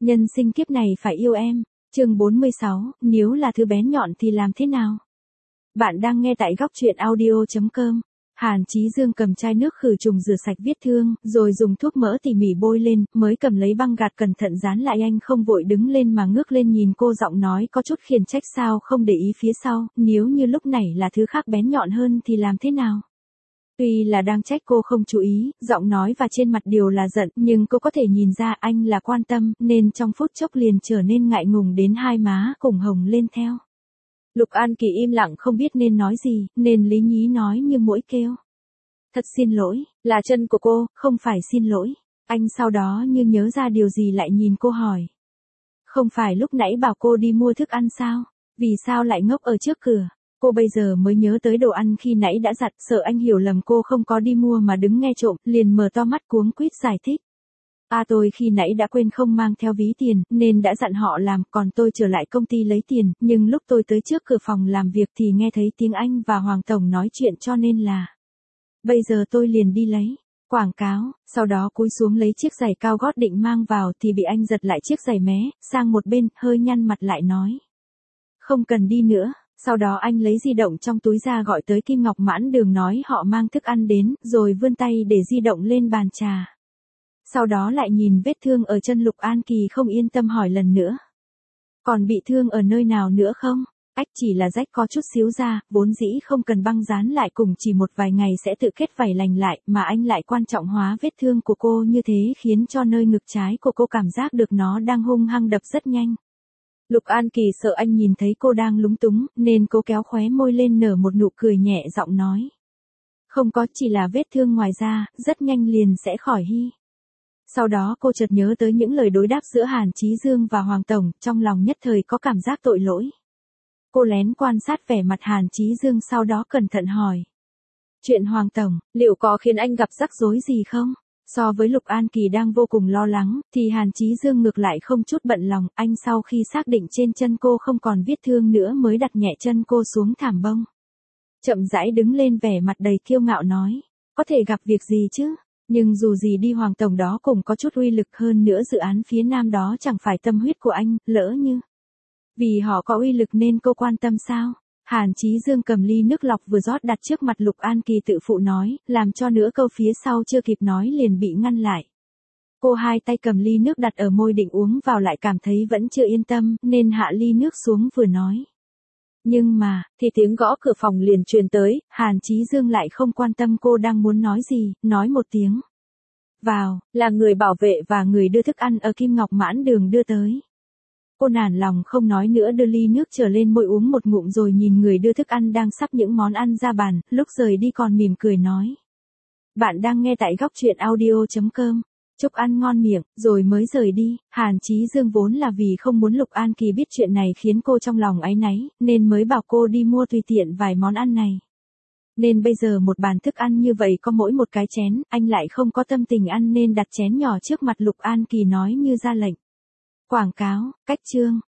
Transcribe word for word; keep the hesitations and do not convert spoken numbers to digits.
Nhân sinh kiếp này phải yêu em. Chương bốn mươi sáu, nếu là thứ bén nhọn thì làm thế nào? Bạn đang nghe tại góc truyện audio chấm com. Hàn Chí Dương cầm chai nước khử trùng rửa sạch vết thương, rồi dùng thuốc mỡ tỉ mỉ bôi lên, mới cầm lấy băng gạc cẩn thận dán lại. Anh không vội đứng lên mà ngước lên nhìn cô, giọng nói có chút khiển trách. Sao không để ý phía sau, nếu như lúc này là thứ khác bén nhọn hơn thì làm thế nào? Tuy là đang trách cô không chú ý, giọng nói và trên mặt đều là giận, nhưng cô có thể nhìn ra anh là quan tâm, nên trong phút chốc liền trở nên ngại ngùng đến hai má cùng hồng lên theo. Lục An Kỳ im lặng không biết nên nói gì, nên lý nhí nói như mũi kêu. Thật xin lỗi, là chân của cô, không phải xin lỗi. Anh sau đó như nhớ ra điều gì lại nhìn cô hỏi. Không phải lúc nãy bảo cô đi mua thức ăn sao? Vì sao lại ngốc ở trước cửa? Cô bây giờ mới nhớ tới đồ ăn khi nãy đã giặt, sợ anh hiểu lầm cô không có đi mua mà đứng nghe trộm, liền mở to mắt cuống quýt giải thích. À tôi khi nãy đã quên không mang theo ví tiền, nên đã dặn họ làm, còn tôi trở lại công ty lấy tiền, nhưng lúc tôi tới trước cửa phòng làm việc thì nghe thấy tiếng anh và Hoàng Tổng nói chuyện cho nên là. Bây giờ tôi liền đi lấy. Quảng cáo, sau đó cúi xuống lấy chiếc giày cao gót định mang vào thì bị anh giật lại chiếc giày mé, sang một bên, hơi nhăn mặt lại nói. Không cần đi nữa. Sau đó anh lấy di động trong túi ra gọi tới Kim Ngọc Mãn Đường nói họ mang thức ăn đến, rồi vươn tay để di động lên bàn trà. Sau đó lại nhìn vết thương ở chân Lục An Kỳ không yên tâm hỏi lần nữa. Còn bị thương ở nơi nào nữa không? Ách chỉ là rách có chút xíu ra, vốn dĩ không cần băng dán lại, cùng chỉ một vài ngày sẽ tự kết vảy lành lại, mà anh lại quan trọng hóa vết thương của cô như thế khiến cho nơi ngực trái của cô cảm giác được nó đang hung hăng đập rất nhanh. Lục An Kỳ sợ anh nhìn thấy cô đang lúng túng, nên cô kéo khóe môi lên nở một nụ cười nhẹ giọng nói. Không có, chỉ là vết thương ngoài da, rất nhanh liền sẽ khỏi hi. Sau đó cô chợt nhớ tới những lời đối đáp giữa Hàn Chí Dương và Hoàng Tổng, trong lòng nhất thời có cảm giác tội lỗi. Cô lén quan sát vẻ mặt Hàn Chí Dương, sau đó cẩn thận hỏi. Chuyện Hoàng Tổng, liệu có khiến anh gặp rắc rối gì không? So với Lục An Kỳ đang vô cùng lo lắng, thì Hàn Chí Dương ngược lại không chút bận lòng, anh sau khi xác định trên chân cô không còn vết thương nữa mới đặt nhẹ chân cô xuống thảm bông. Chậm rãi đứng lên, vẻ mặt đầy kiêu ngạo nói, có thể gặp việc gì chứ, nhưng dù gì đi Hoàng Tổng đó cũng có chút uy lực, hơn nữa dự án phía Nam đó chẳng phải tâm huyết của anh, lỡ như. Vì họ có uy lực nên cô quan tâm sao? Hàn Chí Dương cầm ly nước lọc vừa rót đặt trước mặt Lục An Kỳ tự phụ nói, làm cho nửa câu phía sau chưa kịp nói liền bị ngăn lại. Cô hai tay cầm ly nước đặt ở môi định uống vào, lại cảm thấy vẫn chưa yên tâm, nên hạ ly nước xuống vừa nói. Nhưng mà, thì tiếng gõ cửa phòng liền truyền tới, Hàn Chí Dương lại không quan tâm cô đang muốn nói gì, nói một tiếng. Vào, là người bảo vệ và người đưa thức ăn ở Kim Ngọc Mãn Đường đưa tới. Cô nản lòng không nói nữa, đưa ly nước trở lên môi uống một ngụm rồi nhìn người đưa thức ăn đang sắp những món ăn ra bàn, lúc rời đi còn mỉm cười nói. Bạn đang nghe tại góc truyện audio chấm com. Chúc ăn ngon miệng, rồi mới rời đi. Hàn Chí Dương vốn là vì không muốn Lục An Kỳ biết chuyện này khiến cô trong lòng áy náy, nên mới bảo cô đi mua tùy tiện vài món ăn này. Nên bây giờ một bàn thức ăn như vậy có mỗi một cái chén, anh lại không có tâm tình ăn nên đặt chén nhỏ trước mặt Lục An Kỳ nói như ra lệnh. Quảng cáo, cách chương.